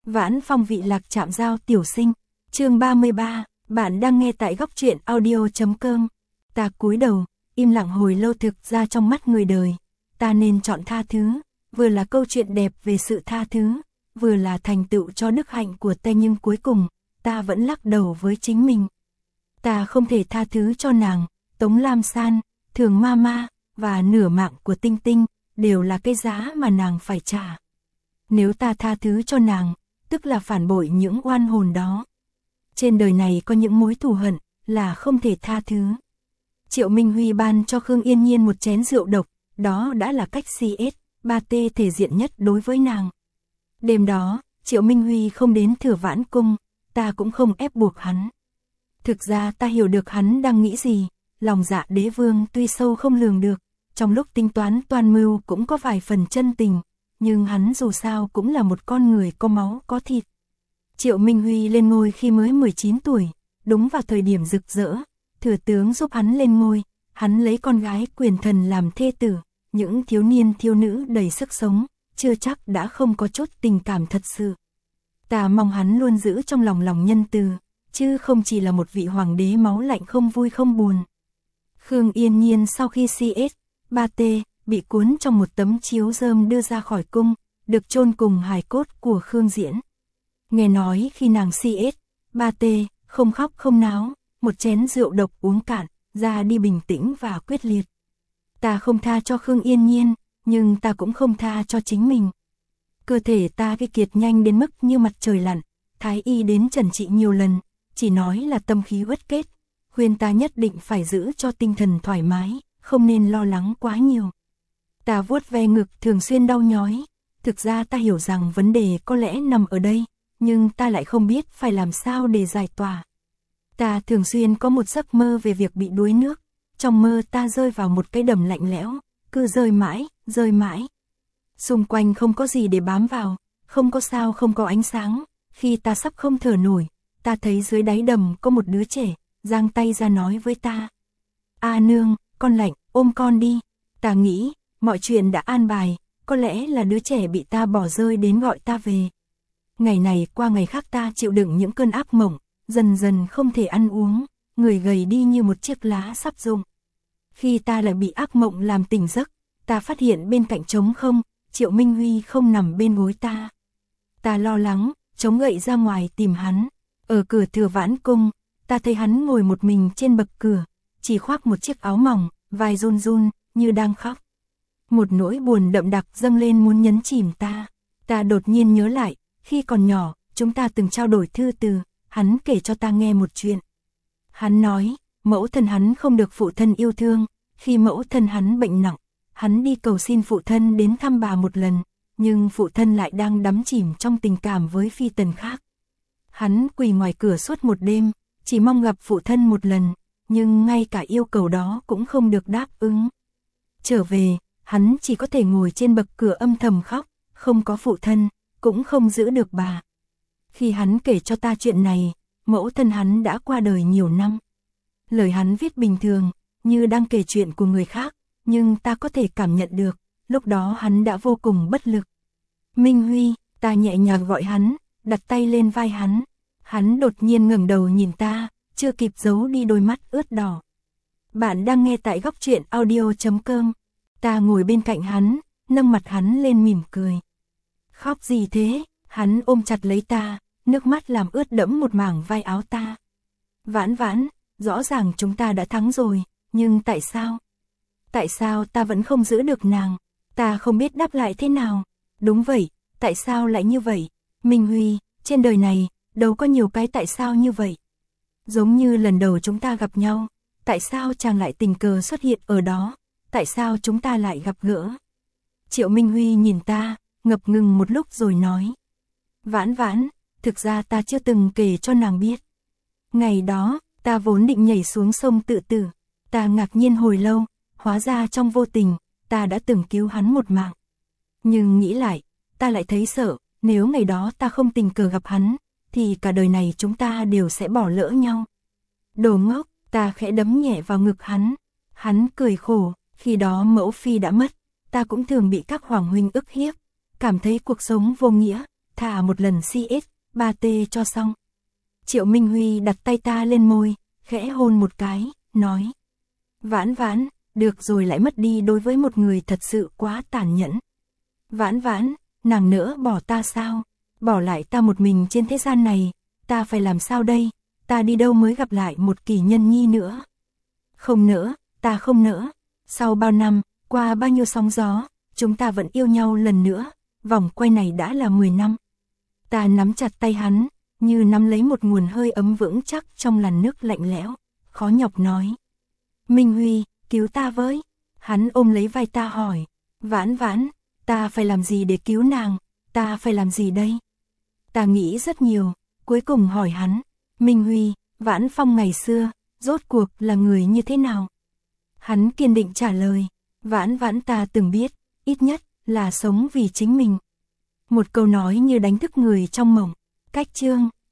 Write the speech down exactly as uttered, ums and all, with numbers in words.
Vãn Phong vị lạc chạm giao tiểu sinh, chương ba mươi ba, bạn đang nghe tại góc truyện audio chấm com. Ta cúi đầu, im lặng hồi lâu, thực ra trong mắt người đời, ta nên chọn tha thứ, vừa là câu chuyện đẹp về sự tha thứ, vừa là thành tựu cho đức hạnh của ta, nhưng cuối cùng, ta vẫn lắc đầu với chính mình. Ta không thể tha thứ cho nàng, Tống Lam San, Thường Mama, và nửa mạng của Tinh Tinh, đều là cái giá mà nàng phải trả. Nếu ta tha thứ cho nàng, tức là phản bội những oan hồn đó. Trên đời này có những mối thù hận là không thể tha thứ. Triệu Minh Huy ban cho Khương Yên Nhiên một chén rượu độc, đó đã là cách xê ét ba tê thể diện nhất đối với nàng. Đêm đó, Triệu Minh Huy không đến Thừa Vãn Cung, ta cũng không ép buộc hắn. Thực ra ta hiểu được hắn đang nghĩ gì, lòng dạ đế vương tuy sâu không lường được, trong lúc tính toán toan mưu cũng có vài phần chân tình, nhưng hắn dù sao cũng là một con người có máu có thịt. Triệu Minh Huy lên ngôi khi mới mười chín tuổi, đúng vào thời điểm rực rỡ, thừa tướng giúp hắn lên ngôi, hắn lấy con gái quyền thần làm thê tử, những thiếu niên thiếu nữ đầy sức sống, chưa chắc đã không có chút tình cảm thật sự. Ta mong hắn luôn giữ trong lòng lòng nhân từ, chứ không chỉ là một vị hoàng đế máu lạnh không vui không buồn. Khương Yên Nhiên sau khi xê ét ba tê bị cuốn trong một tấm chiếu rơm đưa ra khỏi cung, được chôn cùng hài cốt của Khương Diễn. Nghe nói khi nàng xê ét ba tê không khóc không náo, một chén rượu độc uống cạn, ra đi bình tĩnh và quyết liệt. Ta không tha cho Khương Yên Nhiên, nhưng ta cũng không tha cho chính mình. Cơ thể ta cái kiệt nhanh đến mức như mặt trời lặn, thái y đến trần trị nhiều lần, chỉ nói là tâm khí uất kết, khuyên ta nhất định phải giữ cho tinh thần thoải mái, không nên lo lắng quá nhiều. Ta vuốt ve ngực thường xuyên đau nhói, thực ra ta hiểu rằng vấn đề có lẽ nằm ở đây, nhưng ta lại không biết phải làm sao để giải tỏa. Ta thường xuyên có một giấc mơ về việc bị đuối nước, trong mơ ta rơi vào một cái đầm lạnh lẽo, cứ rơi mãi, rơi mãi. Xung quanh không có gì để bám vào, không có sao, không có ánh sáng, khi ta sắp không thở nổi, ta thấy dưới đáy đầm có một đứa trẻ, giang tay ra nói với ta: "A nương, con lạnh, ôm con đi." Ta nghĩ, mọi chuyện đã an bài, có lẽ là đứa trẻ bị ta bỏ rơi đến gọi ta về. Ngày này qua ngày khác ta chịu đựng những cơn ác mộng, dần dần không thể ăn uống, người gầy đi như một chiếc lá sắp rụng. Khi ta lại bị ác mộng làm tỉnh giấc, ta phát hiện bên cạnh trống không, Triệu Minh Huy không nằm bên gối ta. Ta lo lắng, chống gậy ra ngoài tìm hắn. Ở cửa Thừa Vãn Cung, ta thấy hắn ngồi một mình trên bậc cửa, chỉ khoác một chiếc áo mỏng, vai run run, như đang khóc. Một nỗi buồn đậm đặc dâng lên muốn nhấn chìm ta. Ta đột nhiên nhớ lại, khi còn nhỏ, chúng ta từng trao đổi thư từ, hắn kể cho ta nghe một chuyện. Hắn nói, mẫu thân hắn không được phụ thân yêu thương, khi mẫu thân hắn bệnh nặng, hắn đi cầu xin phụ thân đến thăm bà một lần, nhưng phụ thân lại đang đắm chìm trong tình cảm với phi tần khác. Hắn quỳ ngoài cửa suốt một đêm, chỉ mong gặp phụ thân một lần, nhưng ngay cả yêu cầu đó cũng không được đáp ứng. Trở về, hắn chỉ có thể ngồi trên bậc cửa âm thầm khóc, không có phụ thân, cũng không giữ được bà. Khi hắn kể cho ta chuyện này, mẫu thân hắn đã qua đời nhiều năm. Lời hắn viết bình thường, như đang kể chuyện của người khác, nhưng ta có thể cảm nhận được, lúc đó hắn đã vô cùng bất lực. Minh Huy, ta nhẹ nhàng gọi hắn, đặt tay lên vai hắn. Hắn đột nhiên ngẩng đầu nhìn ta, chưa kịp giấu đi đôi mắt ướt đỏ. Bạn đang nghe tại góc truyện audio chấm com. Ta ngồi bên cạnh hắn, nâng mặt hắn lên mỉm cười. Khóc gì thế? Hắn ôm chặt lấy ta, nước mắt làm ướt đẫm một mảng vai áo ta. Vãn Vãn, rõ ràng chúng ta đã thắng rồi, nhưng tại sao? Tại sao ta vẫn không giữ được nàng? Ta không biết đáp lại thế nào. Đúng vậy, tại sao lại như vậy? Minh Huy, trên đời này, đâu có nhiều cái tại sao như vậy. Giống như lần đầu chúng ta gặp nhau, tại sao chàng lại tình cờ xuất hiện ở đó? Tại sao chúng ta lại gặp gỡ? Triệu Minh Huy nhìn ta, ngập ngừng một lúc rồi nói: Vãn Vãn, thực ra ta chưa từng kể cho nàng biết. Ngày đó, ta vốn định nhảy xuống sông tự tử. Ta ngạc nhiên hồi lâu, hóa ra trong vô tình, ta đã từng cứu hắn một mạng. Nhưng nghĩ lại, ta lại thấy sợ, nếu ngày đó ta không tình cờ gặp hắn, thì cả đời này chúng ta đều sẽ bỏ lỡ nhau. Đồ ngốc, ta khẽ đấm nhẹ vào ngực hắn. Hắn cười khổ, khi đó mẫu phi đã mất, ta cũng thường bị các hoàng huynh ức hiếp, cảm thấy cuộc sống vô nghĩa, thả một lần xê ét, ba tê cho xong. Triệu Minh Huy đặt tay ta lên môi, khẽ hôn một cái, nói. Vãn Vãn, được rồi, lại mất đi đối với một người thật sự quá tàn nhẫn. Vãn Vãn, nàng nỡ bỏ ta sao? Bỏ lại ta một mình trên thế gian này, ta phải làm sao đây? Ta đi đâu mới gặp lại một Kỳ Nhân Nhi nữa? Không nỡ, ta không nỡ. Sau bao năm, qua bao nhiêu sóng gió, chúng ta vẫn yêu nhau lần nữa, vòng quay này đã là mười năm. Ta nắm chặt tay hắn, như nắm lấy một nguồn hơi ấm vững chắc trong làn nước lạnh lẽo, khó nhọc nói. Minh Huy, cứu ta với. Hắn ôm lấy vai ta hỏi. Vãn Vãn, ta phải làm gì để cứu nàng? Ta phải làm gì đây? Ta nghĩ rất nhiều, cuối cùng hỏi hắn. Minh Huy, Vãn Phong ngày xưa, rốt cuộc là người như thế nào? Hắn kiên định trả lời. Vãn Vãn ta từng biết, ít nhất là sống vì chính mình. Một câu nói như đánh thức người trong mộng. Cách chương